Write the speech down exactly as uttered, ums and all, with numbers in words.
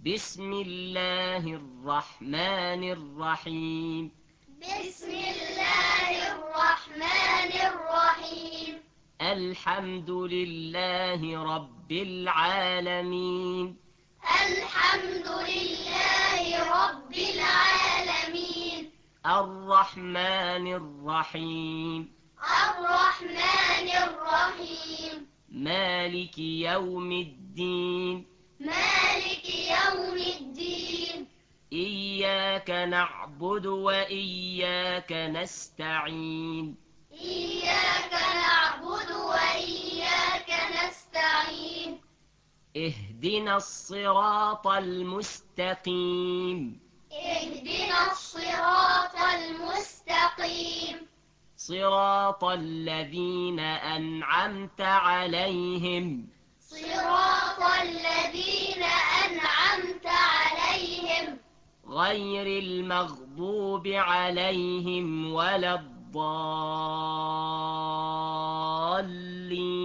بسم الله الرحمن الرحيم بسم الله الرحمن الرحيم الحمد لله رب العالمين الحمد لله رب العالمين الرحمن الرحيم الرحمن الرحيم مالك يوم الدين مالك يوم الدين إياك نعبد وإياك نستعين إياك نعبد وإياك نستعين اهدنا الصراط المستقيم اهدنا الصراط المستقيم صراط الذين أنعمت عليهم صراط الذين أنعمت عليهم غير المغضوب عليهم ولا الضالين